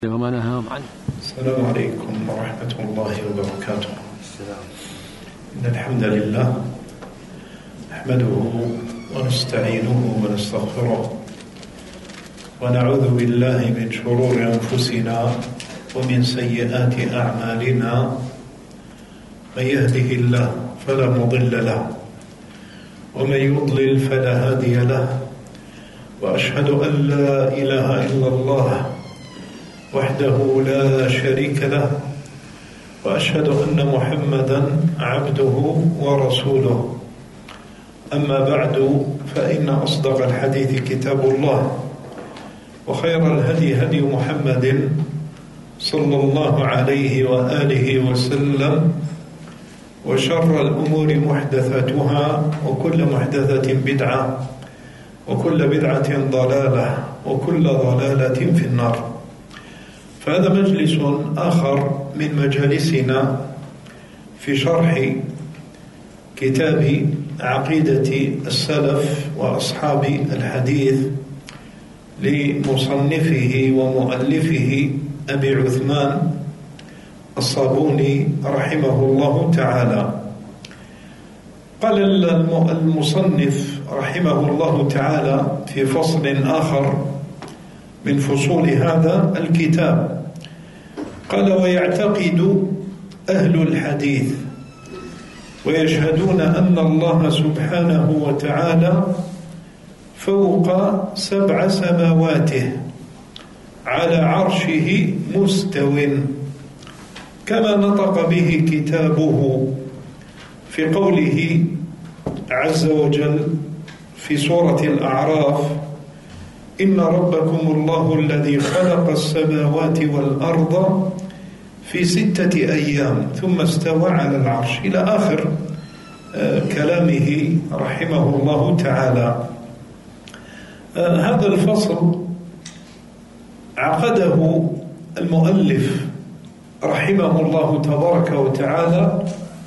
وما نهاهم عنه. السلام عليكم ورحمة الله وبركاته. السلام. إن الحمد لله نحمده ونستعينه ونستغفره ونعوذ بالله من شرور أنفسنا ومن سيئات أعمالنا. من يهده الله فلا مضل له ومن يضلل فلا هادي له، وأشهد أن لا إله إلا الله وحده لا شريك له، وأشهد أن محمدا عبده ورسوله. أما بعد، فإن أصدق الحديث كتاب الله، وخير الهدي هدي محمد صلى الله عليه وآله وسلم، وشر الأمور محدثاتها، وكل محدثة بدعة، وكل بدعة ضلالة، وكل ضلالة في النار. فهذا مجلس آخر من مجالسنا في شرح كتاب عقيدة السلف وأصحاب الحديث لمصنفه ومؤلفه أبي عثمان الصابوني رحمه الله تعالى. قال المصنف رحمه الله تعالى في فصل آخر من فصول هذا الكتاب، قال: ويعتقد أهل الحديث ويشهدون أن الله سبحانه وتعالى فوق 7 سماواته على عرشه مستو، كما نطق به كتابه في قوله عز وجل في سورة الأعراف: إن ربكم الله الذي خلق السماوات والأرض في 6 أيام ثم استوى على العرش، إلى آخر كلامه رحمه الله تعالى. هذا الفصل عقده المؤلف رحمه الله تبارك وتعالى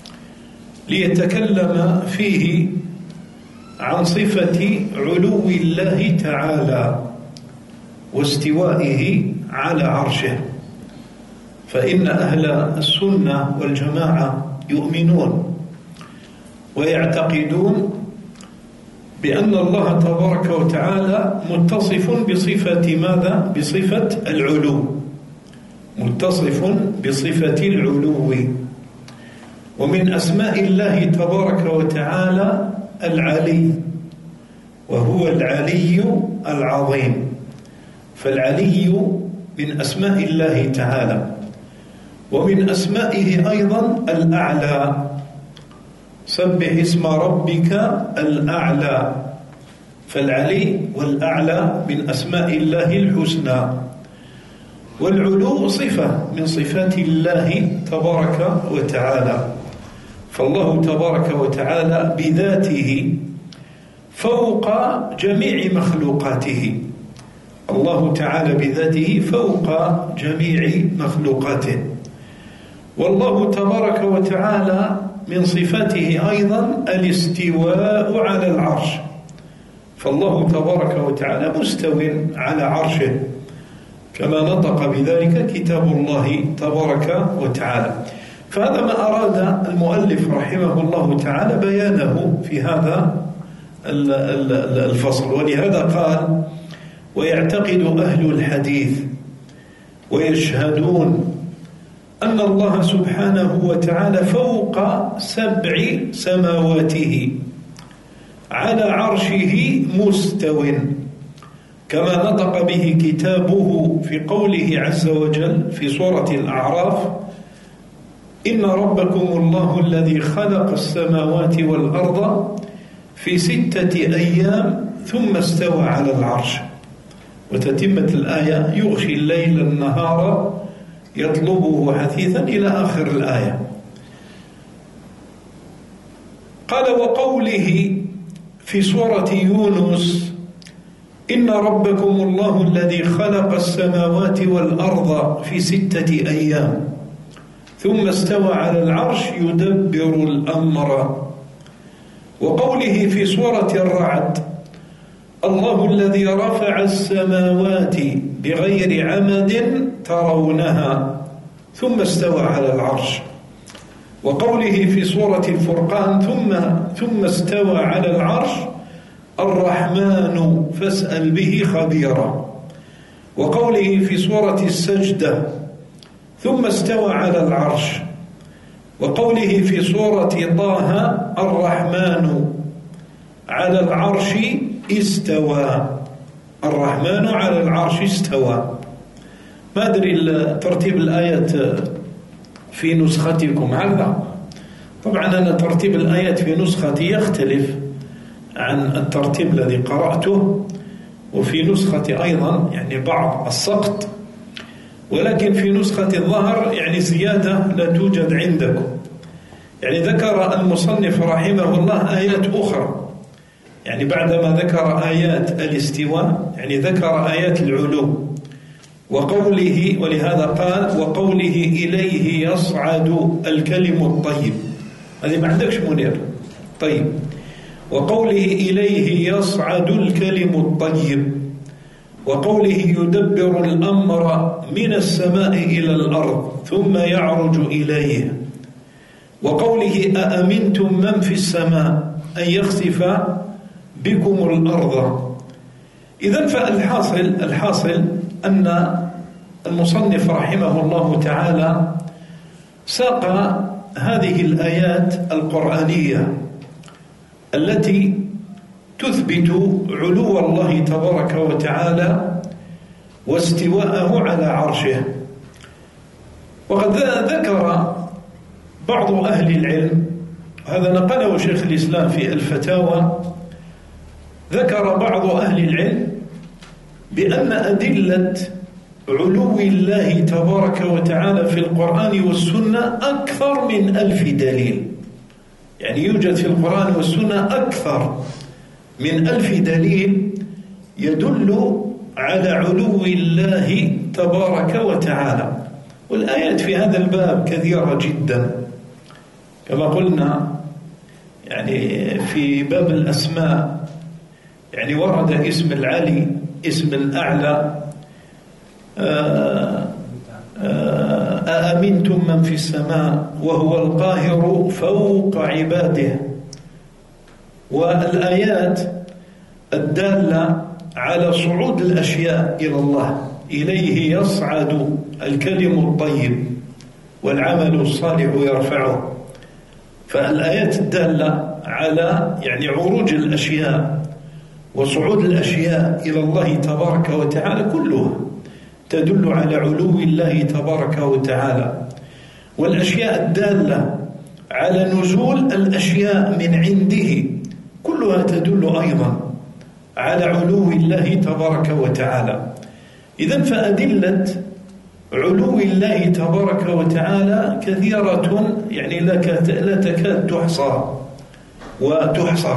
ليتكلم فيه عن صفة علو الله تعالى واستوائه على عرشه. فإن أهل السنة والجماعة يؤمنون ويعتقدون بأن الله تبارك وتعالى متصف بصفة ماذا؟ بصفة العلو، متصف بصفة العلو. ومن أسماء الله تبارك وتعالى العلي، وهو العلي العظيم. فالعلي من أسماء الله تعالى، ومن أسمائه أيضا الأعلى: سبح اسم ربك الأعلى. فالعلي والأعلى من أسماء الله الحسنى، والعلو صفة من صفات الله تبارك وتعالى. فالله تبارك وتعالى بذاته فوق جميع مخلوقاته، الله تعالى بذاته فوق جميع مخلوقاته. والله تبارك وتعالى من صفاته أيضا الاستواء على العرش، فالله تبارك وتعالى مستو على عرشه، كما نطق بذلك كتاب الله تبارك وتعالى. فهذا ما أراد المؤلف رحمه الله تعالى بيانه في هذا الفصل. ولهذا قال: ويعتقد أهل الحديث ويشهدون أن الله سبحانه وتعالى فوق 7 سماواته على عرشه مستو، كما نطق به كتابه في قوله عز وجل في سورة الأعراف: إن ربكم الله الذي خلق السماوات والأرض في 6 أيام ثم استوى على العرش. وتتمة الآية: يغشي الليل النهار يطلبه حثيثا، إلى آخر الآية. قال: وقوله في سورة يونس: إن ربكم الله الذي خلق السماوات والأرض في 6 أيام ثم استوى على العرش يدبر الأمر. وقوله في سورة الرعد: الله الذي رفع السماوات بغير عمد ترونها ثم استوى على العرش. وقوله في سورة الفرقان ثم استوى على العرش الرحمن فاسأل به خبيرا. وقوله في سورة السجدة ثم استوى على العرش. وقوله في سورة طه الرحمن على العرش استوى. الرحمن على العرش استوى. ما أدري ترتيب الآيات في نسختكم هذا. طبعا أنا ترتيب الآيات في نسختي يختلف عن الترتيب الذي قرأته، وفي نسختي أيضا يعني بعض السقط، ولكن في نسخة الظهر يعني زيادة لا توجد عندكم. يعني ذكر المصنف رحمه الله آيات أخرى، يعني بعدما ذكر آيات الاستواء يعني ذكر آيات العلو. وقوله، ولهذا قال وقوله إليه يصعد الكلم الطيب، هذه ما عندكش منير. طيب، وقوله إليه يصعد الكلم الطيب. وقوله يدبر الأمر من السماء إلى الأرض ثم يعرج إليه. وقوله أأمنتم من في السماء أن يخسف بكم الأرض. إذن فالحاصل أن المصنف رحمه الله تعالى ساق هذه الآيات القرآنية التي تثبت علو الله تبارك وتعالى واستواءه على عرشه. وقد ذكر بعض أهل العلم، هذا نقله شيخ الإسلام في الفتاوى، ذكر بعض أهل العلم بأن أدلة علو الله تبارك وتعالى في القرآن والسنة أكثر من 1000 دليل. يعني يوجد في القرآن والسنة أكثر من 1000 دليل يدل على علو الله تبارك وتعالى. والآيات في هذا الباب كثيرة جدا، كما قلنا يعني في باب الأسماء يعني ورد اسم العلي، اسم الأعلى، أأمنتم من في السماء وهو القاهر فوق عباده. والآيات الدالة على صعود الأشياء إلى الله، إليه يصعد الكلم الطيب والعمل الصالح يرفعه. فالآيات الدالة على يعني عروج الأشياء وصعود الأشياء إلى الله تبارك وتعالى كلها تدل على علو الله تبارك وتعالى. والأشياء الدالة على نزول الأشياء من عنده كلها تدل أيضا على علو الله تبارك وتعالى. إذن فأدلة علو الله تبارك وتعالى كثيرة، يعني لا تكاد تحصى وتحصر.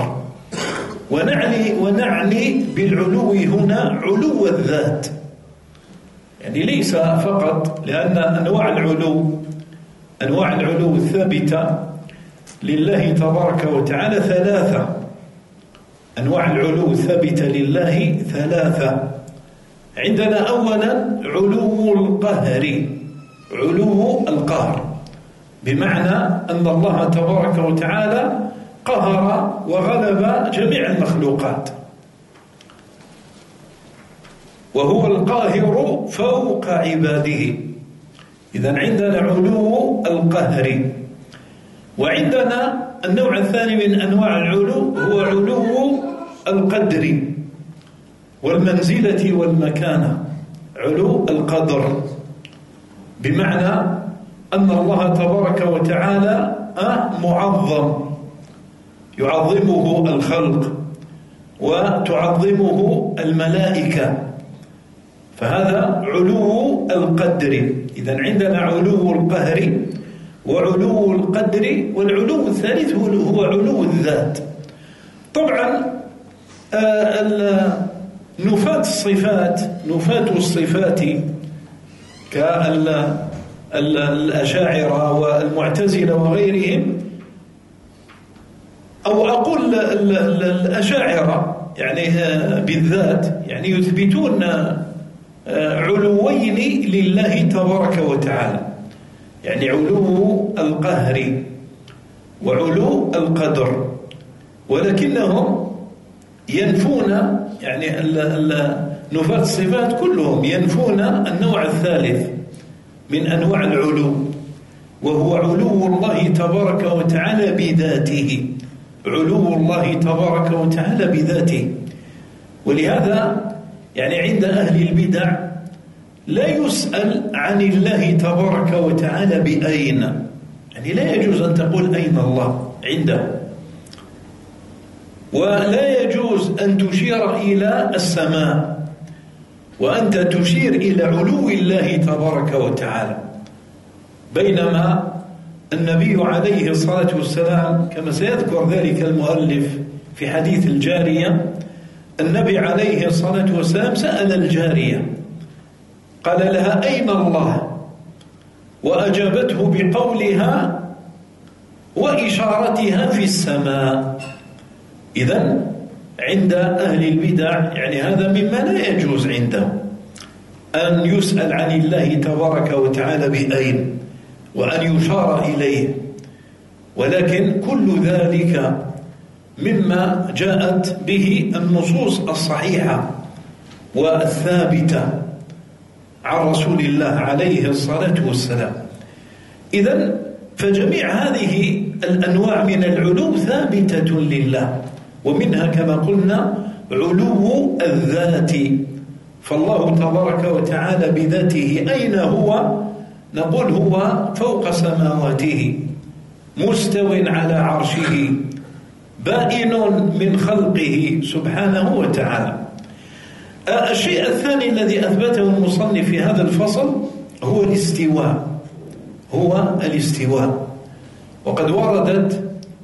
ونعني بالعلو هنا علو الذات، يعني ليس فقط، لأن أنواع العلو الثابتة لله تبارك وتعالى 3. أنواع العلو الثابتة لله 3. عندنا أولا علو القهر، علو القهر بمعنى أن الله تبارك وتعالى قهر وغلب جميع المخلوقات، وهو القاهر فوق عباده. إذن عندنا علو القهر. وعندنا النوع الثاني من أنواع العلو هو علو القدر والمنزلة والمكانة. علو القدر بمعنى أن الله تبارك وتعالى معظم، يعظمه الخلق وتعظمه الملائكة، فهذا علو القدر. إذن عندنا علو القهر وعلو القدر، والعلو الثالث هو علو الذات. طبعا نفاة الصفات كالأشاعرة والمعتزلة وغيرهم، أو أقول الأشاعرة يعني بالذات، يعني يثبتون علوين لله تبارك وتعالى، يعني علو القهر وعلو القدر، ولكنهم ينفون، يعني نفاة الصفات كلهم ينفون النوع الثالث من أنواع العلو، وهو علو الله تبارك وتعالى بذاته، علو الله تبارك وتعالى بذاته. ولهذا يعني عند أهل البدع لا يسأل عن الله تبارك وتعالى بأين، يعني لا يجوز أن تقول أين الله عنده، ولا يجوز أن تشير إلى السماء وأنت تشير إلى علو الله تبارك وتعالى. بينما النبي عليه الصلاة والسلام كما سيذكر ذلك المؤلف في حديث الجارية، النبي عليه الصلاة والسلام سأل الجارية قال لها أين الله؟ وأجابته بقولها وإشارتها في السماء. إذن عند أهل البدع يعني هذا مما لا يجوز عنده، أن يسأل عن الله تبارك وتعالى بأين وأن يشار إليه، ولكن كل ذلك مما جاءت به النصوص الصحيحة والثابتة عن رسول الله عليه الصلاة والسلام. إذن فجميع هذه الأنواع من العلو ثابتة لله، ومنها كما قلنا علو الذات، فالله تبارك وتعالى بذاته أين هو؟ نقول هو فوق سماواته، مستو على عرشه، بائن من خلقه سبحانه وتعالى. الشيء الثاني الذي أثبته المصنف في هذا الفصل هو الاستواء، هو الاستواء. وقد وردت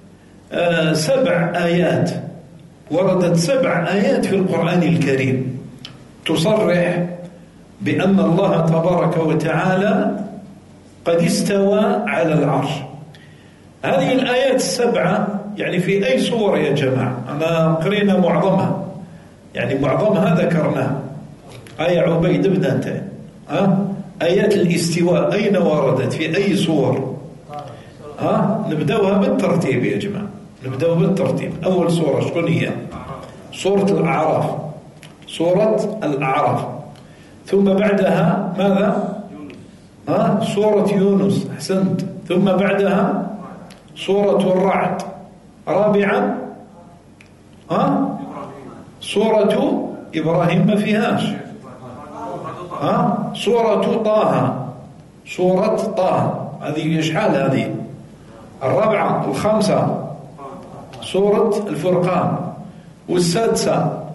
7 آيات، وردت 7 آيات في القرآن الكريم تصرح بأن الله تبارك وتعالى قد استوى على العرش. هذه الآيات 7 يعني في أي صور يا جماعة؟ أنا قرينا معظمها، يعني معظمها ذكرناها. آية عبيد بن أنت، آيات الاستواء أين وردت في أي صور؟ نبدأها بالترتيب يا جماعة، نبدأ بالترتيب. أول صورة شكون هي؟ سورة الأعراف، سورة الأعراف. ثم بعدها ماذا؟ سورة يونس، أحسنت. ثم بعدها سورة الرعد. رابعا سورة إبراهيم ما فيهاش. سورة طه، سورة طه هذه إشحال، هذه الرابعة. الخامسة سورة الفرقان. والسادسة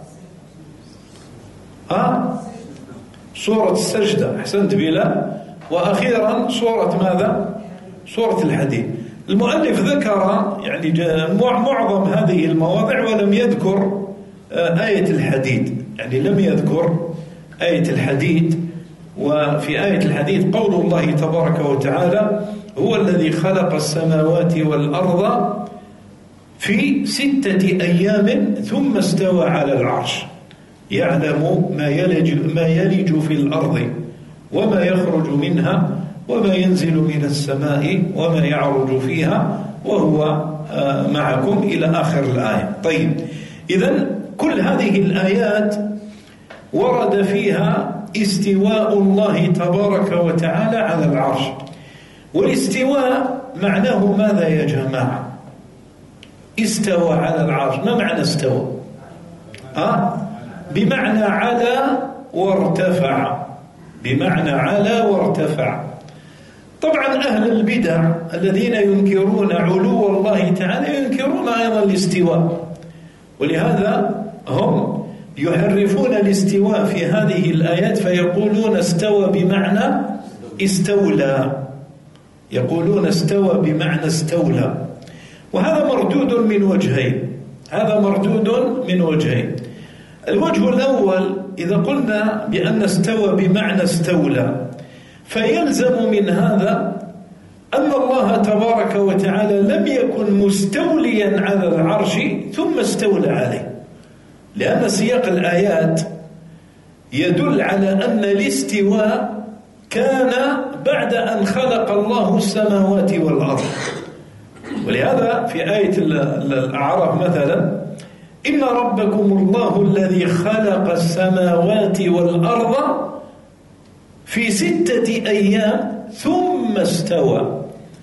سورة السجدة، أحسنت بلا. وأخيرا سورة ماذا؟ سورة الحديد. المؤلف ذكر يعني معظم هذه المواضع ولم يذكر آية الحديد، يعني لم يذكر آية الحديد. وفي آية الحديد قول الله تبارك وتعالى هو الذي خلق السماوات والأرض في 6 أيام ثم استوى على العرش يعلم ما يلج في الأرض وما يخرج منها وما ينزل من السماء وما يعرج فيها وهو معكم إلى آخر الآية. طيب، إذن كل هذه الآيات ورد فيها استواء الله تبارك وتعالى على العرش. والاستواء معناه ماذا يا جماعة؟ استوى على العرش، ما معنى استوى؟ بمعنى على وارتفع، بمعنى على وارتفع. طبعا أهل البدع الذين ينكرون علو الله تعالى ينكرون أيضا الاستواء، ولهذا هم يحرفون الاستواء في هذه الآيات فيقولون استوى بمعنى استولى، يقولون استوى بمعنى استولى. وهذا مردود من وجهين، هذا مردود من وجهين. الوجه الأول إذا قلنا بأن استوى بمعنى استولى فيلزم من هذا أن الله تبارك وتعالى لم يكن مستوليا على العرش ثم استولى عليه، لأن سياق الآيات يدل على أن الاستواء كان بعد أن خلق الله السماوات والأرض. ولهذا في آية الأعراف مثلا: إن ربكم الله الذي خلق السماوات والأرض في 6 أيام ثم استوى.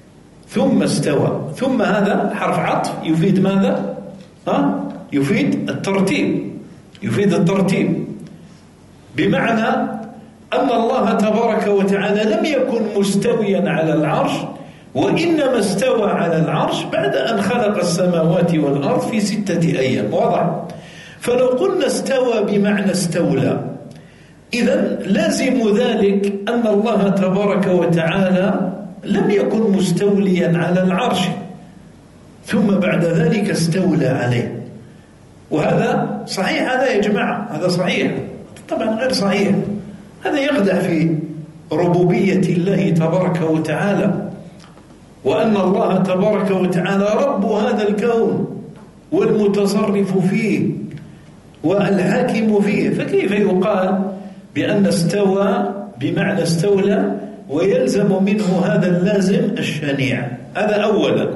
ثم هذا حرف عطف يفيد ماذا؟ يفيد الترتيب، بمعنى أن الله تبارك وتعالى لم يكن مستويا على العرش، وإنما استوى على العرش بعد أن خلق السماوات والأرض في 6 أيام. واضح؟ فلو قلنا استوى بمعنى استولى، إذن لازم ذلك أن الله تبارك وتعالى لم يكن مستوليا على العرش ثم بعد ذلك استولى عليه. وهذا صحيح هذا يا جماعة؟ هذا صحيح؟ طبعا غير صحيح. هذا يخدع في ربوبية الله تبارك وتعالى، وأن الله تبارك وتعالى رب هذا الكون والمتصرف فيه والحاكم فيه. فكيف يقال بأن استوى بمعنى استولى ويلزم منه هذا اللازم الشنيع؟ هذا أولا.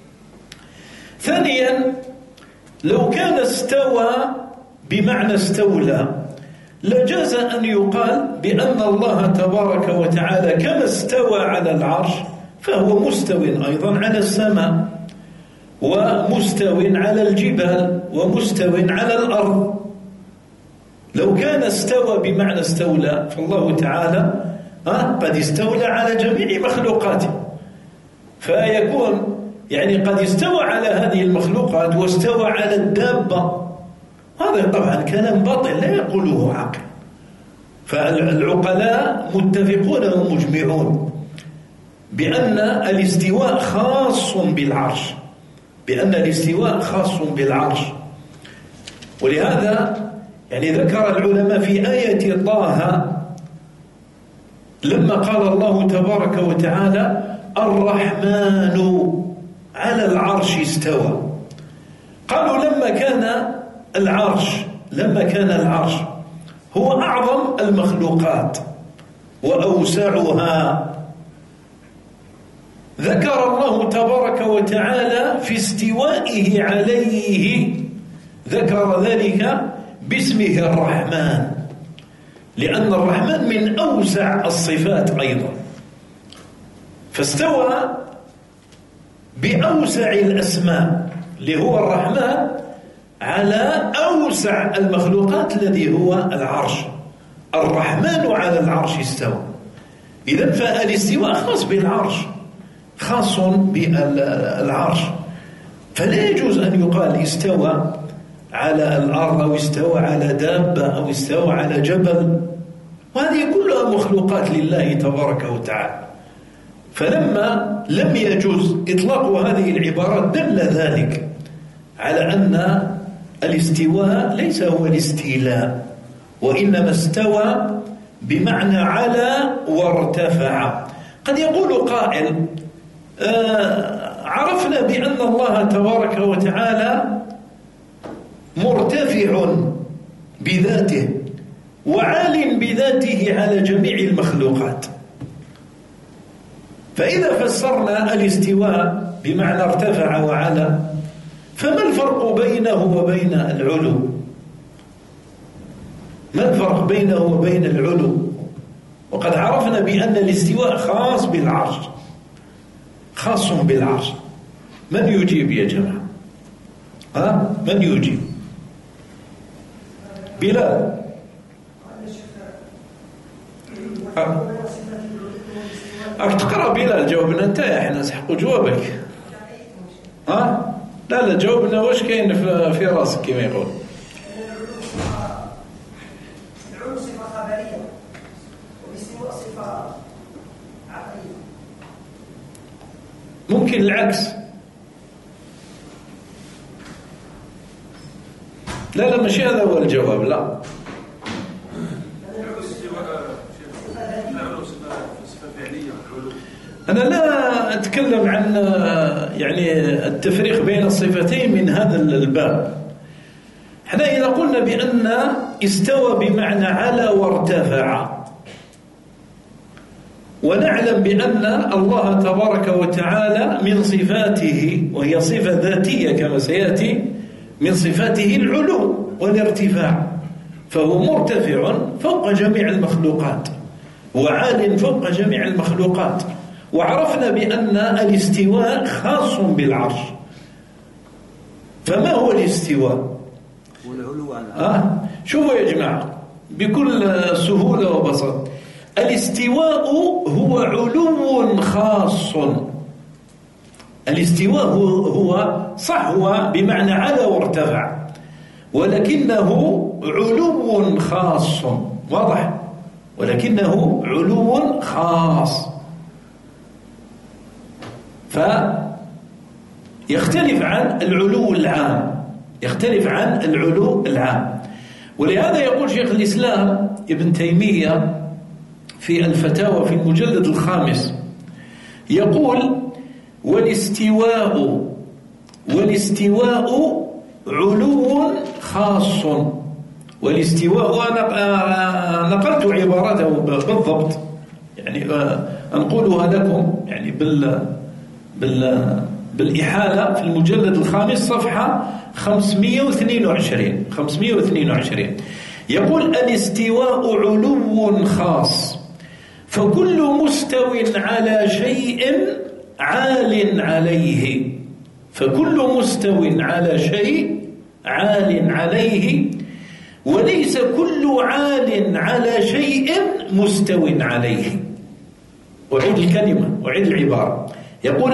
ثانيا، لو كان استوى بمعنى استولى لجاز أن يقال بأن الله تبارك وتعالى كما استوى على العرش فهو مستو أيضا على السماء، ومستو على الجبال، ومستو على الأرض. لو كان استوى بمعنى استولى فالله تعالى قد استولى على جميع مخلوقاته، فيكون يعني قد استوى على هذه المخلوقات واستوى على الدابة. هذا طبعا كلام باطل لا يقوله عقل. فالعقلاء متفقون ومجمعون بأن الاستواء خاص بالعرش، ولهذا يعني ذكر العلماء في آية طه لما قال الله تبارك وتعالى: الرحمن على العرش استوى. قالوا لما كان العرش هو أعظم المخلوقات وأوسعها، ذكر الله تبارك وتعالى في استوائه عليه، ذكر ذلك باسمه الرحمن، لأن الرحمن من أوسع الصفات أيضا، فاستوى بأوسع الأسماء اللي هو الرحمن على أوسع المخلوقات الذي هو العرش. الرحمن على العرش استوى. إذن فالاستواء خاص بالعرش، فلا يجوز أن يقال استوى على الأرض أو استوى على دابة أو استوى على جبل، وهذه كلها مخلوقات لله تبارك وتعالى. فلما لم يجوز إطلاق هذه العبارات دل ذلك على أن الاستواء ليس هو الاستيلاء، وإنما استوى بمعنى على وارتفع. قد يقول قائل: عرفنا بأن الله تبارك وتعالى مرتفع بذاته وعال بذاته على جميع المخلوقات، فإذا فسرنا الاستواء بمعنى ارتفع وعلى، فما الفرق بينه وبين العلو؟ ما الفرق بينه وبين العلو؟ وقد عرفنا بأن الاستواء خاص بالعرش. من يجيب يا جماعة؟ من يجيب؟ بلال. تقرأ بلال، جاوبنا انت، احنا نسحق جوابك. لا جاوبنا واش كاين في راسك كما يقول. العلو صفة خبرية والاستواء صفة عقلية. ممكن العكس. لا ماشي هذا هو الجواب. لا أنا لا أتكلم عن يعني التفريق بين الصفتين من هذا الباب. احنا إذا قلنا بأن استوى بمعنى على وارتفع، ونعلم بأن الله تبارك وتعالى من صفاته، وهي صفة ذاتية كما سيأتي، من صفاته العلو والارتفاع، فهو مرتفع فوق جميع المخلوقات وعال فوق جميع المخلوقات. وعرفنا بأن الاستواء خاص بالعرش. فما هو الاستواء؟ والعلو على شوفوا يا جماعة بكل سهولة وبساطة، الاستواء هو علو خاص. الاستواء هو صح، هو بمعنى على وارتفع، ولكنه علو خاص، واضح؟ ولكنه علو خاص، فيختلف عن العلو العام، يختلف عن العلو العام. ولهذا يقول شيخ الإسلام ابن تيمية في الفتاوى في المجلد الخامس، يقول: والاستواء علو خاص. والاستواء، نقلت عبارته بالضبط، يعني أنقلها لكم يعني بالإحالة في المجلد الخامس صفحة 522. يقول: الاستواء علو خاص، فكل مستو على شيء عال عليه، فكل مستو على شيء عال عليه، وليس كل عال على شيء مستو عليه. أعيد الكلمة، أعيد العبارة. يقول: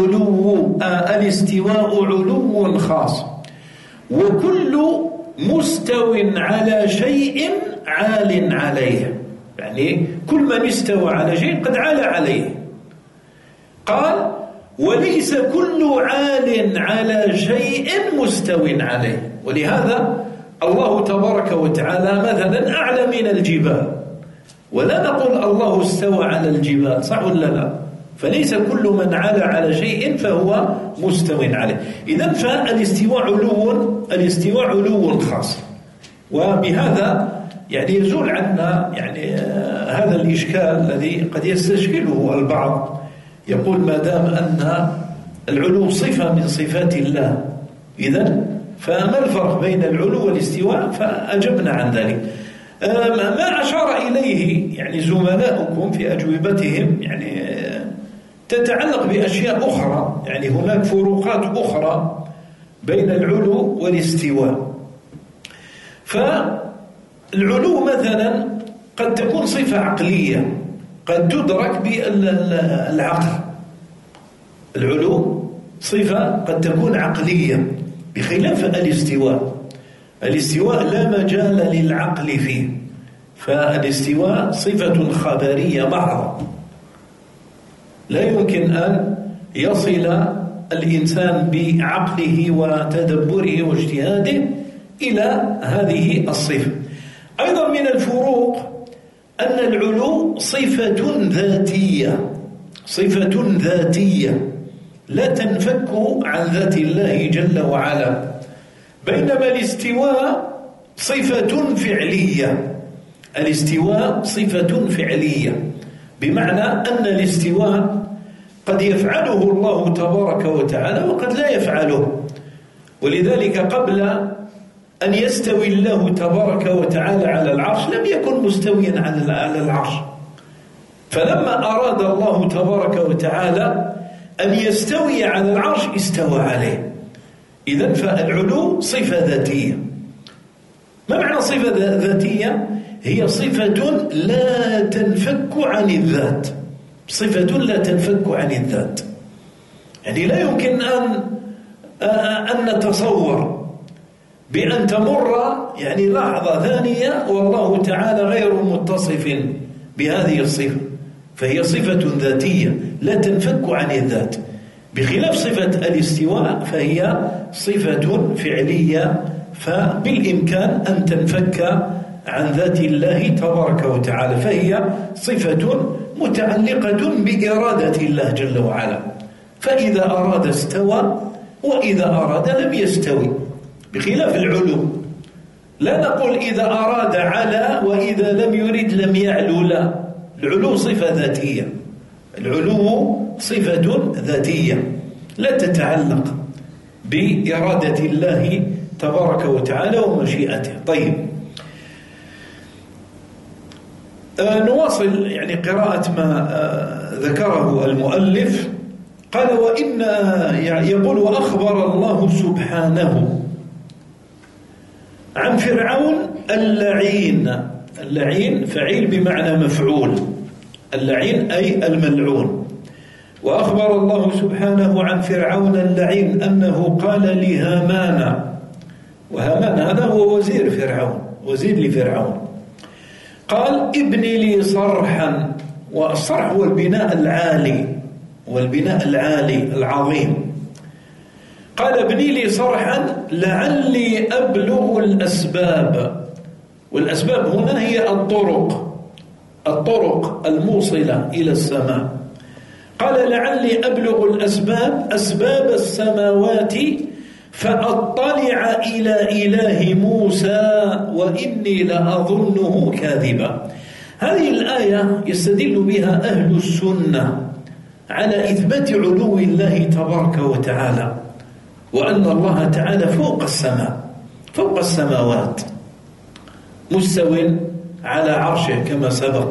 الاستواء علو خاص، وكل مستو على شيء عال عليه، يعني كل من استوى على شيء قد عال عليه. قال: وليس كل عال على شيء مستو عليه. ولهذا الله تبارك وتعالى مثلا أعلى من الجبال، ولا نقول الله استوى على الجبال، صح ولا لا؟ فليس كل من علا على شيء فهو مستو عليه. إذن فالاستواء علو خاص. وبهذا يعني يزول عنا يعني هذا الإشكال الذي قد يستشكله البعض، يقول: ما دام أن العلو صفة من صفات الله، إذن فما الفرق بين العلو والاستواء؟ فأجبنا عن ذلك. ما أشار إليه يعني زملاؤكم في أجوبتهم يعني تتعلق بأشياء أخرى، يعني هناك فروقات أخرى بين العلو والاستواء. فالعلو مثلا قد تكون صفة عقلية قد تدرك بالعقل، العلو صفة قد تكون عقلية، بخلاف الاستواء لا مجال للعقل فيه، فالاستواء صفة خبرية محضة، لا يمكن أن يصل الإنسان بعقله وتدبره واجتهاده إلى هذه الصفة. أيضا من الفروق أن العلو صفة ذاتية لا تنفك عن ذات الله جل وعلا، بينما الاستواء صفة فعلية، بمعنى أن الاستواء قد يفعله الله تبارك وتعالى وقد لا يفعله. ولذلك قبل أن يستوي الله تبارك وتعالى على العرش لم يكن مستويا على العرش، فلما أراد الله تبارك وتعالى أن يستوي على العرش استوى عليه. إذن فالعلو صفة ذاتية. ما معنى صفة ذاتية؟ هي صفة لا تنفك عن الذات، يعني لا يمكن أن نتصور بأن تمر يعني لحظة ثانية والله تعالى غير متصف بهذه الصفة، فهي صفة ذاتية لا تنفك عن الذات، بخلاف صفة الاستواء فهي صفة فعلية، فبالإمكان أن تنفك عن ذات الله تبارك وتعالى، فهي صفة متعلقة بإرادة الله جل وعلا، فإذا أراد استوى وإذا أراد لم يستوي، بخلاف لا نقول إذا أراد علا وإذا لم يرد لم يعلو، لا، العلو صفة ذاتية، العلو صفة ذاتية لا تتعلق بإرادة الله تبارك وتعالى ومشيئته. طيب، نواصل يعني قراءة ما ذكره المؤلف. قال وإن يقول وأخبر الله سبحانه عن فرعون اللعين. اللعين فعيل بمعنى مفعول، اللعين أي الملعون. وأخبر الله سبحانه عن فرعون اللعين أنه قال لهامان، وهامان هذا هو وزير فرعون، وزير لفرعون، قال ابن لي صرحا. والصرح هو البناء العالي، والبناء العالي العظيم. قال ابني لي صرحا لعلي أبلغ الأسباب. والأسباب هنا هي الطرق الموصلة إلى السماء. قال لعلي أبلغ الأسباب، أسباب السماوات، فأطلع إلى إله موسى وإني لأظنه كاذبا. هذه الآية يستدل بها أهل السنة على إثبات علو الله تبارك وتعالى، وأن الله تعالى فوق السماء، فوق السماوات، مستو على عرشه كما سبق.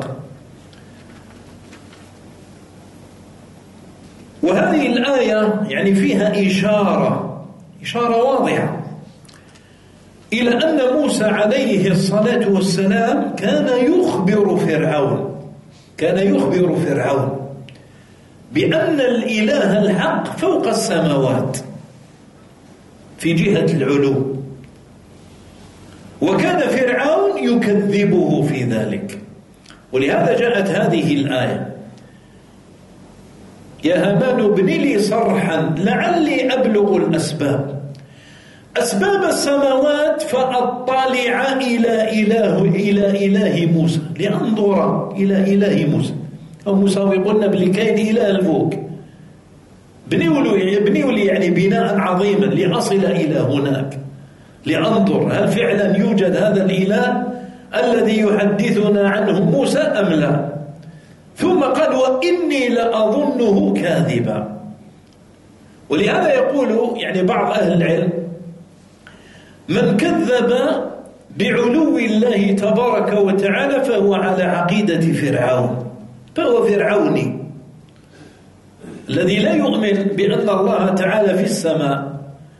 وهذه الآية يعني فيها إشارة واضحة إلى أن موسى عليه الصلاة والسلام كان يخبر فرعون بأن الإله الحق فوق السماوات في جهة العلو، وكان فرعون يكذبه في ذلك. ولهذا جاءت هذه الآية يا هامان ابن لي صرحا لعلي أبلغ الأسباب، أسباب السماوات، فأطلع إلى إله موسى، لأنظر إلى إله موسى. أو موسى يقولنا بلي كاين إله الفوق، بنيوا لي يعني بناء عظيما لأصل إلى هناك، لأنظر هل فعلا يوجد هذا الإله الذي يحدثنا عنه موسى أم لا. ثم قال وإني لأظنه كاذبا. ولهذا يقول يعني بعض أهل العلم من كذب بعلو الله تبارك وتعالى فهو على عقيدة فرعون، فهو فرعوني الذي لا يؤمن بأن الله تعالى في السماء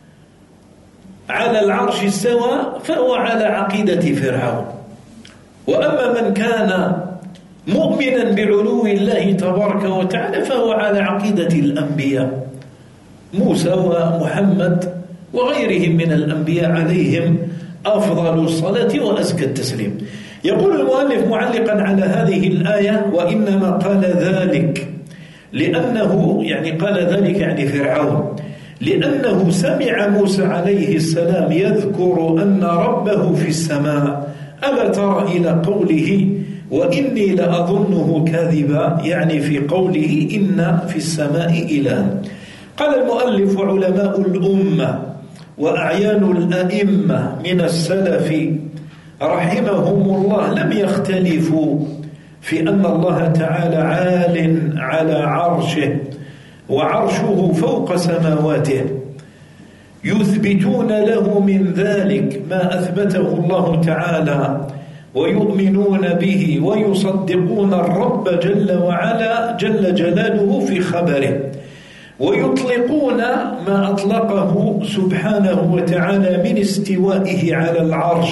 على العرش استوى، فهو على عقيدة فرعون. وأما من كان مؤمنا بعلو الله تبارك وتعالى فهو على عقيدة الأنبياء، موسى ومحمد وغيرهم من الأنبياء عليهم أفضل الصلاة وأزكى التسليم. يقول المؤلف معلقا على هذه الآية وإنما قال ذلك لأنه يعني قال ذلك يعني فرعون، لأنه سمع موسى عليه السلام يذكر أن ربه في السماء. ألا ترى إلى قوله وإني لأظنه كاذبا، يعني في قوله إن في السماء إله. قال المؤلف وعلماء الأمة وأعيان الأئمة من السلف رحمهم الله لم يختلفوا في أن الله تعالى عال على عرشه وعرشه فوق سماواته، يثبتون له من ذلك ما أثبته الله تعالى ويؤمنون به ويصدقون الرب جل وعلا جل جلاله في خبره، ويطلقون ما أطلقه سبحانه وتعالى من استوائه على العرش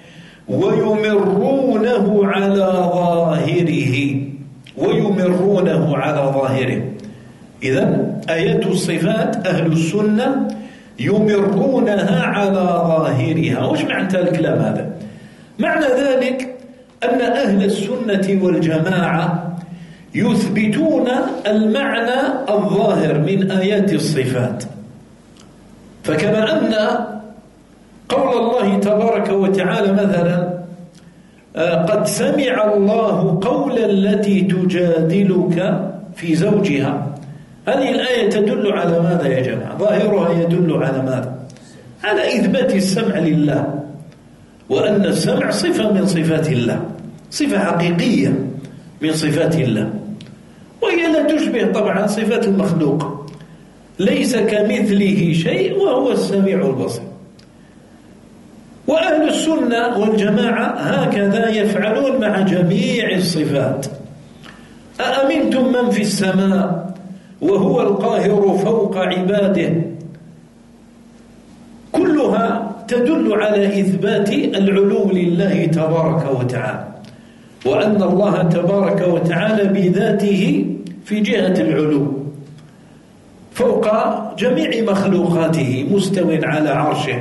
ويمرونه على ظاهره. إذن آيات الصفات أهل السنة يمرونها على ظاهرها. وش معنى الكلام هذا؟ معنى ذلك أن أهل السنة والجماعة يثبتون المعنى الظاهر من آيات الصفات. فكما أن قول الله تبارك وتعالى مثلا قد سمع الله قول التي تجادلك في زوجها، هذه الآية تدل على ماذا يا جماعة؟ ظاهرها يدل على ماذا؟ على إثبات السمع لله وأن السمع صفة من صفات الله، صفة حقيقية من صفات الله، وهي لا تشبه طبعا صفات المخلوق، ليس كمثله شيء وهو السميع البصير. وأهل السنة والجماعة هكذا يفعلون مع جميع الصفات. أأمنتم من في السماء وهو القاهر فوق عباده، كلها تدل على إثبات العلو لله تبارك وتعالى، وأن الله تبارك وتعالى بذاته في جهة العلو فوق جميع مخلوقاته، مستو على عرشه.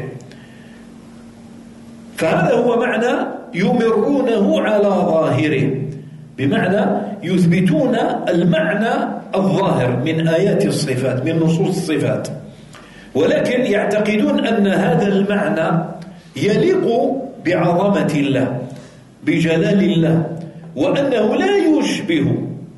فهذا هو معنى يمرونه على ظاهره، بمعنى يثبتون المعنى الظاهر من آيات الصفات، من نصوص الصفات، ولكن يعتقدون أن هذا المعنى يليق بعظمة الله، بجلال الله، وأنه لا يشبه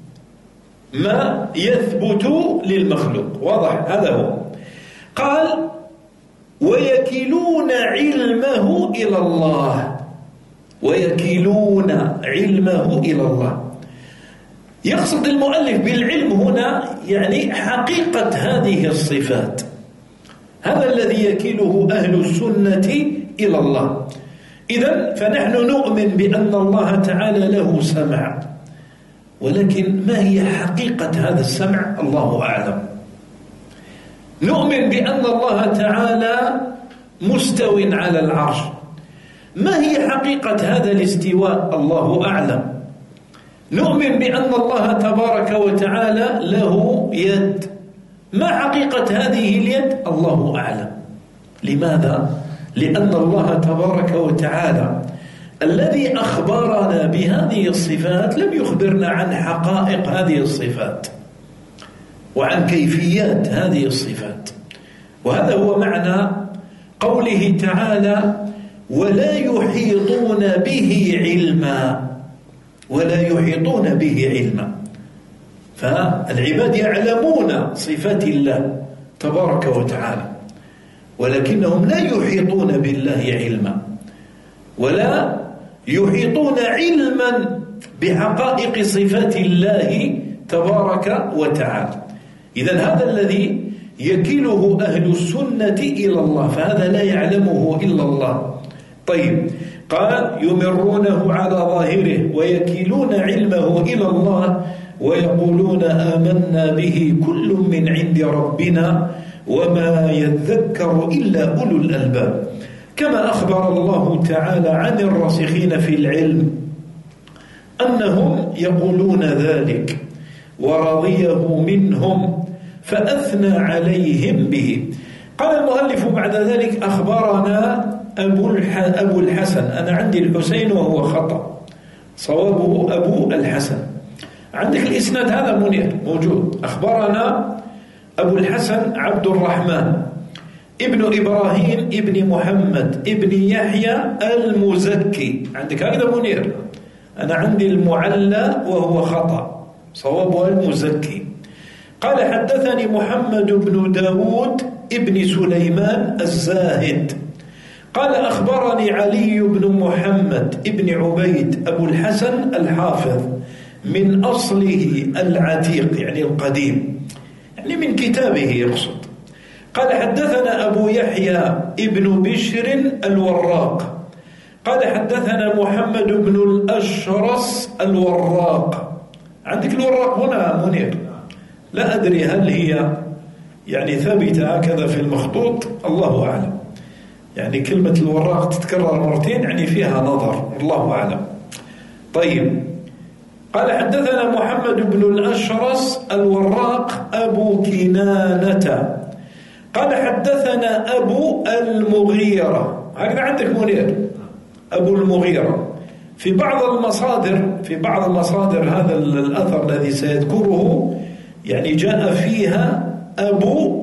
ما يثبت للمخلوق. واضح؟ هذا هو. قال ويكلون علمه إلى الله، ويكلون علمه إلى الله. يقصد المؤلف بالعلم هنا يعني حقيقة هذه الصفات، هذا الذي يكله أهل السنة إلى الله. إذن فنحن نؤمن بأن الله تعالى له سمع، ولكن ما هي حقيقة هذا السمع الله أعلم. نؤمن بأن الله تعالى مستو على العرش، ما هي حقيقة هذا الاستواء الله أعلم. نؤمن بأن الله تبارك وتعالى له يد، ما حقيقة هذه اليد الله أعلم. لماذا؟ لأن الله تبارك وتعالى الذي أخبرنا بهذه الصفات لم يخبرنا عن حقائق هذه الصفات وعن كيفيات هذه الصفات. وهذا هو معنى قوله تعالى ولا يحيطون به علما، ولا يحيطون به علما. فالعباد يعلمون صفات الله تبارك وتعالى، ولكنهم لا يحيطون بالله علما، ولا يحيطون علما بحقائق صفات الله تبارك وتعالى. إذن هذا الذي يكله أهل السنة إلى الله، فهذا لا يعلمه إلا الله. طيب، قال يمرونه على ظاهره ويكلون علمه إلى الله ويقولون آمنا به كل من عند ربنا وما يذكر إلا أولو الألباب. كما أخبر الله تعالى عن الراسخين في العلم أنهم يقولون ذلك ورضيه منهم فأثنى عليهم به. قال المؤلف بعد ذلك أخبرنا أبو الحسن، أنا عندي الحسين وهو خطأ، صوابه أبو الحسن. عندك الإسناد هذا منير موجود. أخبرنا أبو الحسن عبد الرحمن ابن إبراهيم ابن محمد ابن يحيى المزكي، عندك هكذا منير، أنا عندي المعلى وهو خطأ، صوابه المزكي. قال حدثني محمد بن داود ابن سليمان الزاهد قال أخبرني علي بن محمد ابن عبيد أبو الحسن الحافظ من أصله العتيق يعني القديم، يعني من كتابه يقصد. قال حدثنا أبو يحيى ابن بشر الوراق قال حدثنا محمد بن الأشرس الوراق. عندك الوراق هنا منير، لا أدري هل هي يعني ثابتة هكذا في المخطوط، الله أعلم. يعني كلمة الوراق تتكرر مرتين يعني فيها نظر، الله أعلم. طيب، قال حدثنا محمد بن الأشرس الوراق أبو كنانة قال حدثنا أبو المغيرة، هكذا عندك منير أبو المغيرة. في بعض المصادر هذا الأثر الذي سيذكره يعني جاء فيها أبو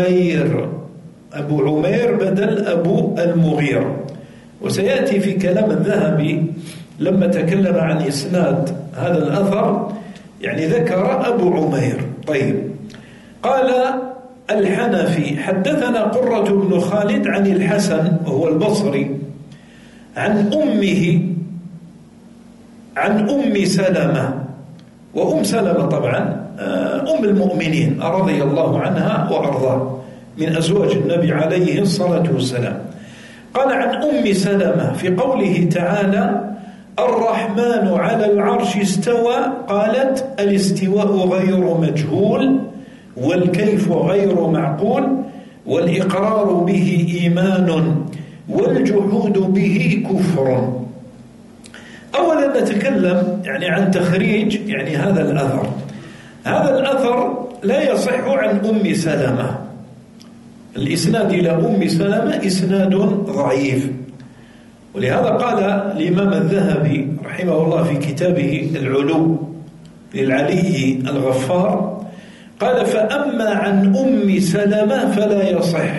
عمير بدل أبو المغيرة، وسيأتي في كلام الذهبي لما تكلم عن إسناد هذا الأثر يعني ذكر أبو عمير. طيب، قال الحنفي حدثنا قرة بن خالد عن الحسن وهو البصري عن أمه عن أم سلمة، وأم سلمة طبعا أم المؤمنين رضي الله عنها وأرضاها من أزواج النبي عليه الصلاة والسلام. قال عن أم سلمة في قوله تعالى الرحمن على العرش استوى، قالت الاستواء غير مجهول والكيف غير معقول والإقرار به إيمان والجحود به كفر. أولا نتكلم عن تخريج هذا الأثر. هذا الأثر لا يصح عن أم سلمة، الإسناد إلى أم سلمة إسناد ضعيف، ولهذا قال الإمام الذهبي رحمه الله في كتابه العلو للعلي الغفار قال فأما عن أم سلمة فلا يصح.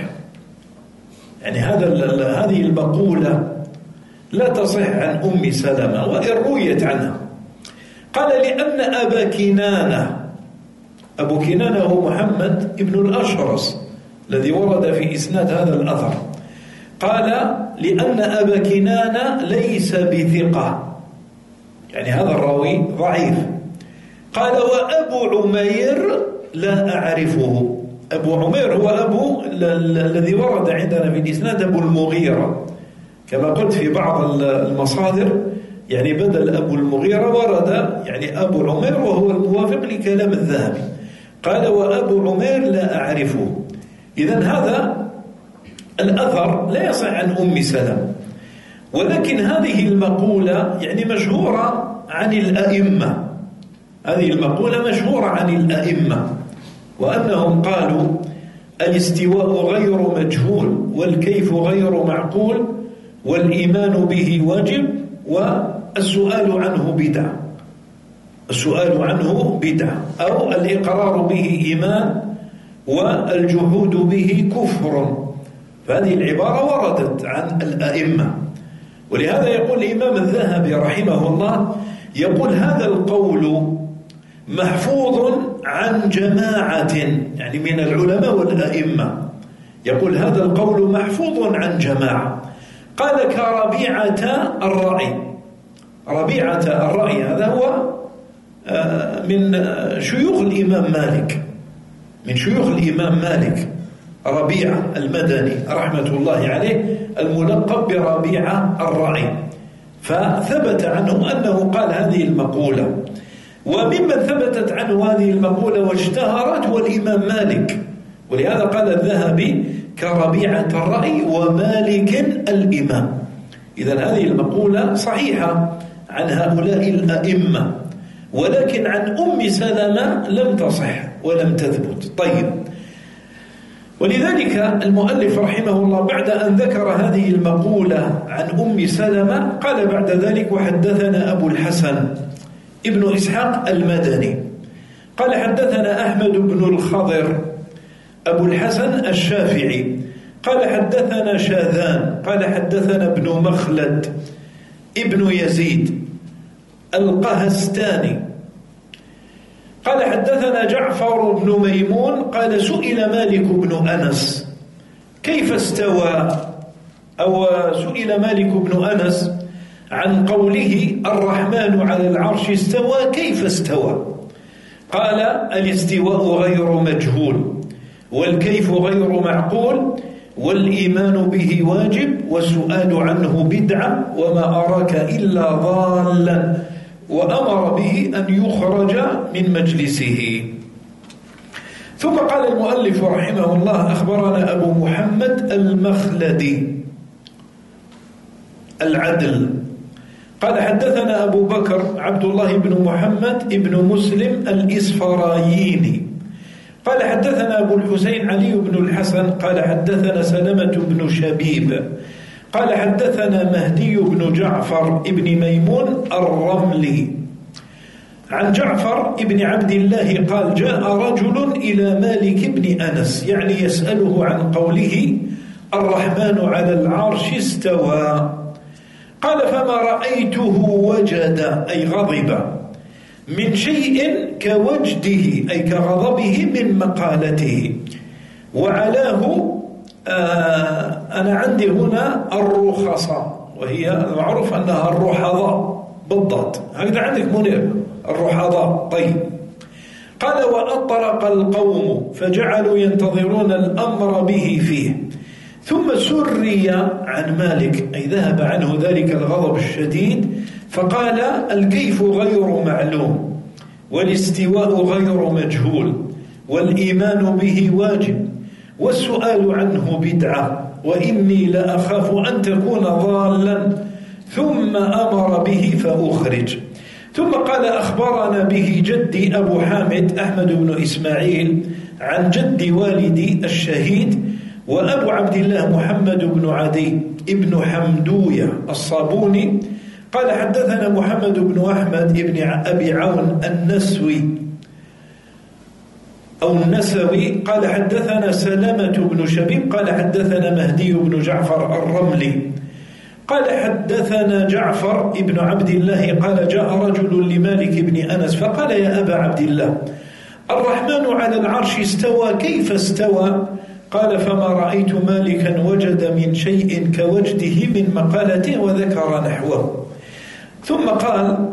هذه المقولة لا تصح عن أم سلمة وإن رويت عنها. قال لأن أبا كنانة، أبو كنانة هو محمد ابن الأشرس الذي ورد في إسناد هذا الأثر. قال لأن أبا كنانة ليس بثقة، هذا الراوي ضعيف. قال وأبو عمير لا أعرفه. أبو عمير هو أبو الذي ورد عندنا في الإسناد أبو المغيرة، كما قلت في بعض المصادر بدل أبو المغيرة ورد أبو عمير وهو الموافق لكلام الذهبي. قال وأبو عمير لا أعرفه. إذن هذا الأثر لا يصح عن أم سلمة، ولكن هذه المقولة مشهورة عن الأئمة. هذه المقولة مشهورة عن الأئمة، وأنهم قالوا الاستواء غير مجهول والكيف غير معقول والإيمان به واجب والسؤال عنه بدعة. السؤال عنه بدعة، أو الإقرار به إيمان والجحود به كفر. فهذه العبارة وردت عن الأئمة، ولهذا يقول الإمام الذهبي رحمه الله يقول هذا القول محفوظ عن جماعة من العلماء والأئمة. يقول هذا القول محفوظ عن جماعة. قال كربيعة الرأي. ربيعة الرأي هذا هو من شيوخ الإمام مالك، من شيوخ الإمام مالك، ربيعة المدني رحمة الله عليه الملقب بربيعة الرأي. فثبت عنه أنه قال هذه المقولة، وممن ثبتت عنه هذه المقولة واشتهرت هو الإمام مالك، ولهذا قال الذهبي كربيعة الرأي ومالك الإمام. إذن هذه المقولة صحيحة عن هؤلاء الأئمة، ولكن عن أم سلمة لم تصح ولم تثبت. طيب، ولذلك المؤلف رحمه الله بعد أن ذكر هذه المقولة عن أم سلمة قال بعد ذلك وحدثنا أبو الحسن ابن إسحاق المدني قال حدثنا أحمد بن الخضر أبو الحسن الشافعي قال حدثنا شاذان قال حدثنا ابن مخلد ابن يزيد القهستاني قال حدثنا جعفر بن ميمون قال سئل مالك بن أنس كيف استوى، أو سئل مالك بن أنس عن قوله الرحمن على العرش استوى كيف استوى؟ قال الاستواء غير مجهول والكيف غير معقول والإيمان به واجب والسؤال عنه بدعة وما أراك إلا ضالا، وأمر به أن يخرج من مجلسه. ثم قال المؤلف رحمه الله أخبرنا أبو محمد المخلدي العدل قال حدثنا أبو بكر عبد الله بن محمد بن مسلم الإسفرايني قال حدثنا أبو الحسين علي بن الحسن قال حدثنا سلمة بن شبيب قال حدثنا مهدي بن جعفر بن ميمون الرملي عن جعفر بن عبد الله قال جاء رجل إلى مالك بن أنس يعني يسأله عن قوله الرحمن على العرش استوى. قال فما رأيته وجد أي غضب من شيء كوجده أي كغضبه من مقالته، وعلاه أنا عندي هنا الرخصة، وهي المعروف أنها الرحضاء بالضاد، هكذا عندك منير الرحضاء. طيب، قال وأطرق القوم فجعلوا ينتظرون الأمر به فيه، ثم سري عن مالك أي ذهب عنه ذلك الغضب الشديد، فقال الكيف غير معلوم، والاستواء غير مجهول، والإيمان به واجب، والسؤال عنه بدعة، وإني لأخاف أن تكون ضالا، ثم أمر به فأخرج. ثم قال أخبرنا به جدي أبو حامد أحمد بن إسماعيل عن جد والدي الشهيد وأبو عبد الله محمد بن عدي ابن حمدوية الصابوني قال حدثنا محمد بن أحمد بن أبي عون النسوي أو النسوي قال حدثنا سلامة بن شبيب قال حدثنا مهدي بن جعفر الرملي قال حدثنا جعفر بن عبد الله قال جاء رجل لمالك بن أنس فقال يا أبا عبد الله الرحمن على العرش استوى كيف استوى؟ قال فما رأيت مالكا وجد من شيء كوجده من مقالته وذكر نحوه. ثم قال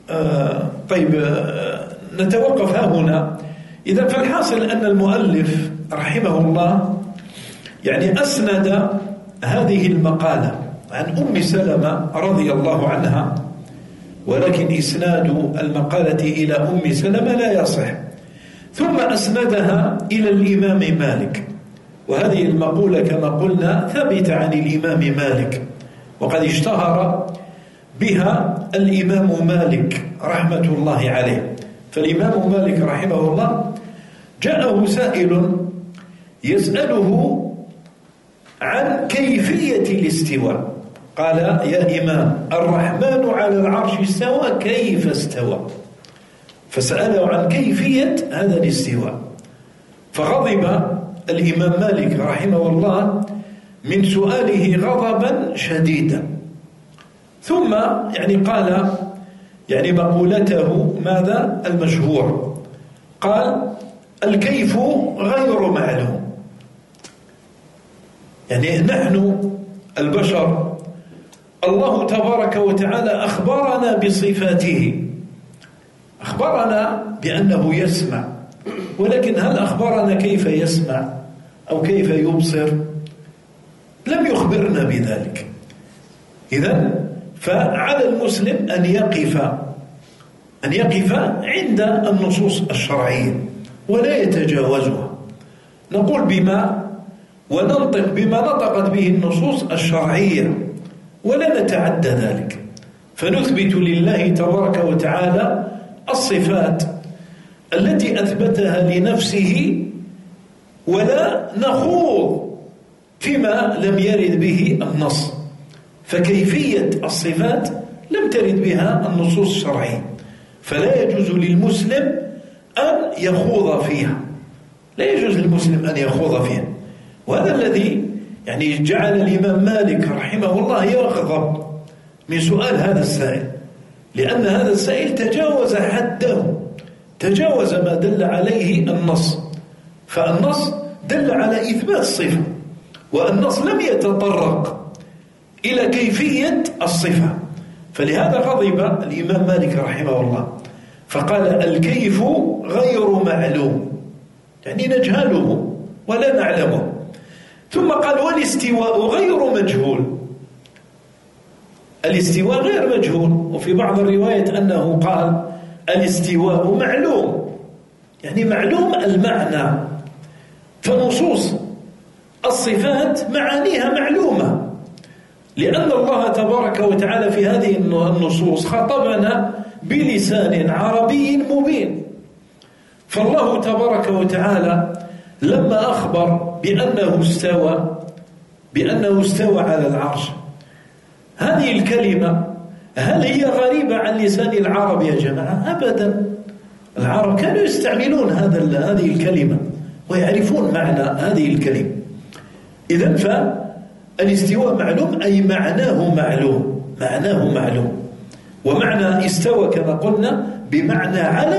نتوقف هنا. إذا فالحاصل أن المؤلف رحمه الله يعني أسند هذه المقالة عن أم سلمة رضي الله عنها، ولكن إسناد المقالة إلى أم سلمة لا يصح، ثم أسندها إلى الإمام مالك، وهذه المقولة كما قلنا ثابتة عن الإمام مالك، وقد اشتهر بها الإمام مالك رحمة الله عليه. فالإمام مالك رحمه الله جاءه سائل يسأله عن كيفية الاستواء، قال يا إمام الرحمن على العرش استوى كيف استوى؟ فسأله عن كيفية هذا الاستواء، فغضب الإمام مالك رحمه الله من سؤاله غضبا شديدا، ثم قال مقولته ماذا المشهور، قال الكيف غير معلوم. نحن البشر الله تبارك وتعالى أخبرنا بصفاته، أخبرنا بأنه يسمع، ولكن هل أخبرنا كيف يسمع أو كيف يبصر؟ لم يخبرنا بذلك. إذن فعلى المسلم أن يقف عند النصوص الشرعية ولا يتجاوزها، نقول بما وننطق بما نطقت به النصوص الشرعية ولا نتعدى ذلك، فنثبت لله تبارك وتعالى الصفات التي أثبتها لنفسه ولا نخوض فيما لم يرد به النص. فكيفية الصفات لم ترد بها النصوص الشرعية، فلا يجوز للمسلم أن يخوض فيها، لا يجوز للمسلم أن يخوض فيها. وهذا الذي جعل الإمام مالك رحمه الله يغضب من سؤال هذا السائل، لأن هذا السائل تجاوز حده، تجاوز ما دل عليه النص، فالنص دل على إثبات الصفة، والنص لم يتطرق إلى كيفية الصفة، فلهذا غضب الإمام مالك رحمه الله فقال الكيف غير معلوم، نجهله ولا نعلمه. ثم قال والاستواء غير مجهول، الاستواء غير مجهول، وفي بعض الروايات أنه قال الاستواء معلوم، معلوم المعنى، فنصوص الصفات معانيها معلومة، لأن الله تبارك وتعالى في هذه النصوص خاطبنا بلسان عربي مبين. فالله تبارك وتعالى لما أخبر بأنه استوى على العرش، هذه الكلمة هل هي غريبة عن لسان العرب يا جماعة؟ أبدا، العرب كانوا يستعملون هذه الكلمة ويعرفون معنى هذه الكلمة. إذن فالاستواء معلوم أي معناه معلوم، ومعنى استوى كما قلنا بمعنى على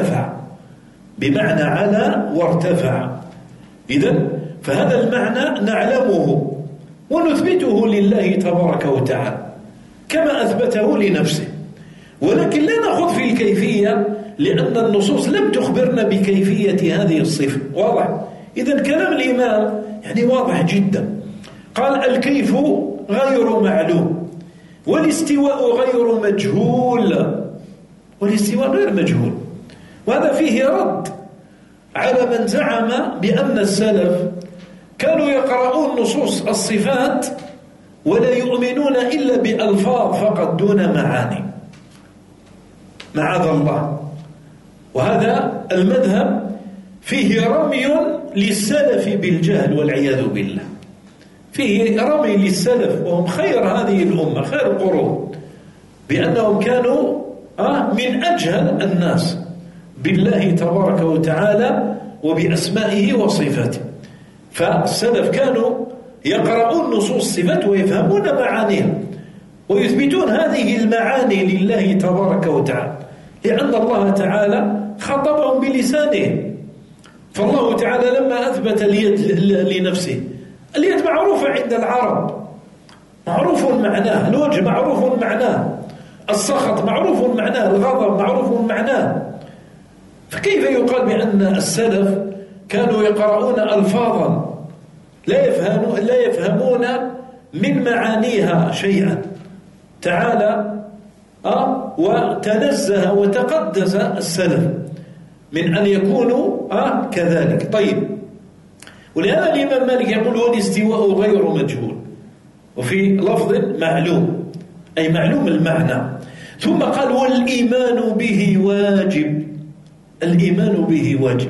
وارتفع، إذن فهذا المعنى نعلمه ونثبته لله تبارك وتعالى، كما أثبته لنفسه، ولكن لا نأخذ في الكيفية لأن النصوص لم تخبرنا بكيفية هذه الصفة. واضح؟ إذن كلام الإمام يعني واضح جدا. قال الكيف غير معلوم والاستواء غير مجهول. والاستواء غير مجهول، وهذا فيه رد على من زعم بأن السلف كانوا يقرؤون نصوص الصفات ولا يؤمنون إلا بألفاظ فقط دون معاني، معاذ الله. وهذا المذهب فيه رمي للسلف بالجهل والعياذ بالله، فيه رمي للسلف وهم خير هذه الأمة، خير القرون، بأنهم كانوا من أجهل الناس بالله تبارك وتعالى وبأسمائه وصفاته. فالسلف كانوا يقرؤون نصوص الصفات ويفهمون معانيها ويثبتون هذه المعاني لله تبارك وتعالى، لأن الله تعالى خاطبهم بلسانه. فالله تعالى لما أثبت اليد لنفسه، اليد معروفة عند العرب، معروف معناه، الوجه معروف معناه، السخط معروف معناه، الغضب معروف معناه. فكيف يقال بأن السلف كانوا يقرؤون ألفاظا لا يفهمون من معانيها شيئا؟ تعالى وتنزه وتقدس السلف من أن يكونوا كذلك. طيب، ولهذا الإمام مالك يقول والاستواء غير مجهول، وفي لفظ معلوم أي معلوم المعنى. ثم قال والإيمان به واجب. الإيمان به واجب.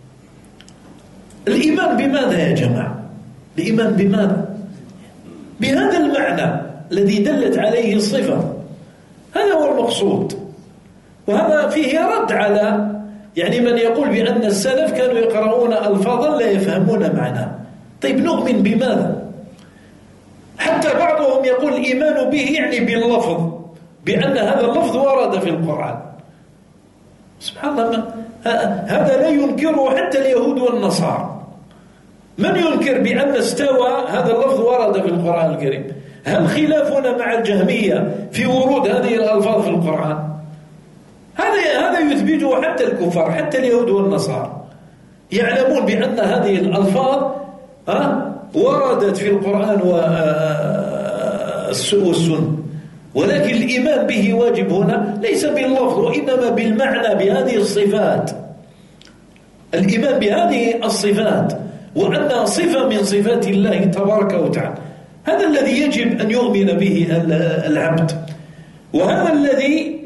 الإيمان بماذا يا جماعة؟ الإيمان بماذا؟ بهذا المعنى الذي دلت عليه الصفة، هذا هو المقصود. وهذا فيه رد على يعني من يقول بأن السلف كانوا يقرؤون ألفاظا لا يفهمون معناه. طيب نؤمن بماذا؟ حتى بعضهم يقول الإيمان به يعني باللفظ، بأن هذا اللفظ ورد في القرآن. سبحان الله، هذا لا ينكره حتى اليهود والنصارى. من ينكر بأن استوى هذا اللفظ ورد في القرآن الكريم؟ هل خلافنا مع الجهمية في ورود هذه الألفاظ في القرآن؟ هذا يثبته حتى الكفار، حتى اليهود والنصارى يعلمون بأن هذه الألفاظ وردت في القرآن والسنة، ولكن الإيمان به واجب هنا ليس باللفظ وإنما بالمعنى، بهذه الصفات. الإيمان بهذه الصفات وأنها صفة من صفات الله تبارك وتعالى، هذا الذي يجب أن يؤمن به العبد، وهذا الذي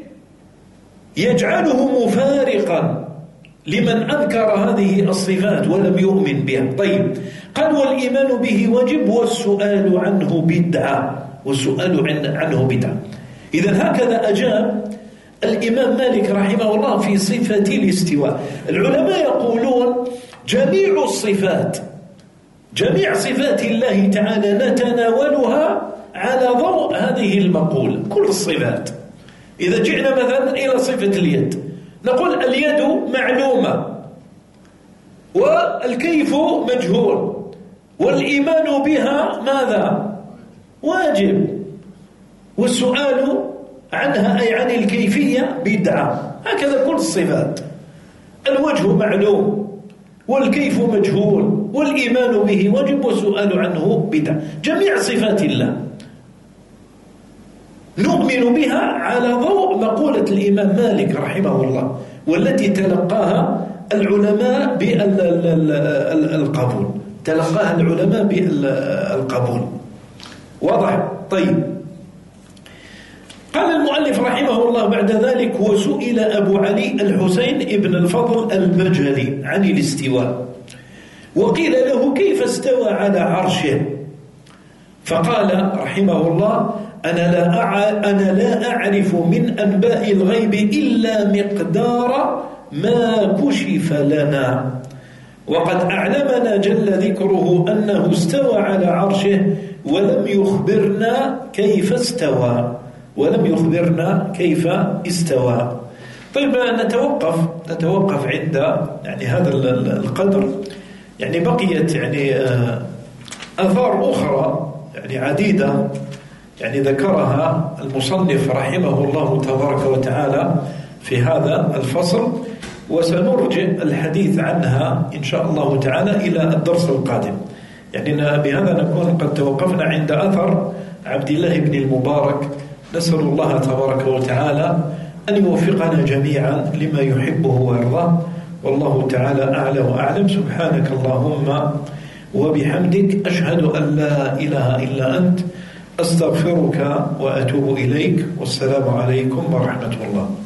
يجعله مفارقا لمن أنكر هذه الصفات ولم يؤمن بها. طيب، قال والإيمان به واجب والسؤال عنه بدعة، والسؤال عنه بدعة. إذن هكذا أجاب الإمام مالك رحمه الله في صفة الاستواء. العلماء يقولون جميع الصفات، جميع صفات الله تعالى نتناولها على ضوء هذه المقولة. كل الصفات، إذا جئنا مثلا إلى صفة اليد نقول اليد معلومة والكيف مجهول، والإيمان بها ماذا؟ واجب، والسؤال عنها أي عن الكيفية بدعة. هكذا كل الصفات، الوجه معلوم والكيف مجهول والإيمان به واجب والسؤال عنه بدعة. جميع صفات الله نؤمن بها على ضوء مقولة الإمام مالك رحمه الله، والتي تلقاها العلماء بالقبول، تلقاها العلماء بالقبول. واضح؟ طيب، قال المؤلف رحمه الله بعد ذلك وسئل أبو علي الحسين ابن الفضل البجلي عن الاستواء، وقيل له كيف استوى على عرشه؟ فقال رحمه الله أنا لا أعرف من أنباء الغيب إلا مقدار ما كشف لنا، وقد أعلمنا جل ذكره أنه استوى على عرشه ولم يخبرنا كيف استوى، ولم يخبرنا كيف استوى. طيب، نتوقف عند يعني هذا القدر. يعني بقيت يعني آثار أخرى يعني عديدة يعني ذكرها المصنف رحمه الله تبارك وتعالى في هذا الفصل، وسنرجع الحديث عنها إن شاء الله تعالى إلى الدرس القادم. يعني بهذا نكون قد توقفنا عند أثر عبد الله بن المبارك. نسأل الله تبارك وتعالى أن يوفقنا جميعا لما يحبه ويرضاه، والله تعالى أعلى وأعلم. سبحانك اللهم وبحمدك، أشهد أن لا إله إلا أنت، أستغفرك وأتوب إليك، والسلام عليكم ورحمة الله.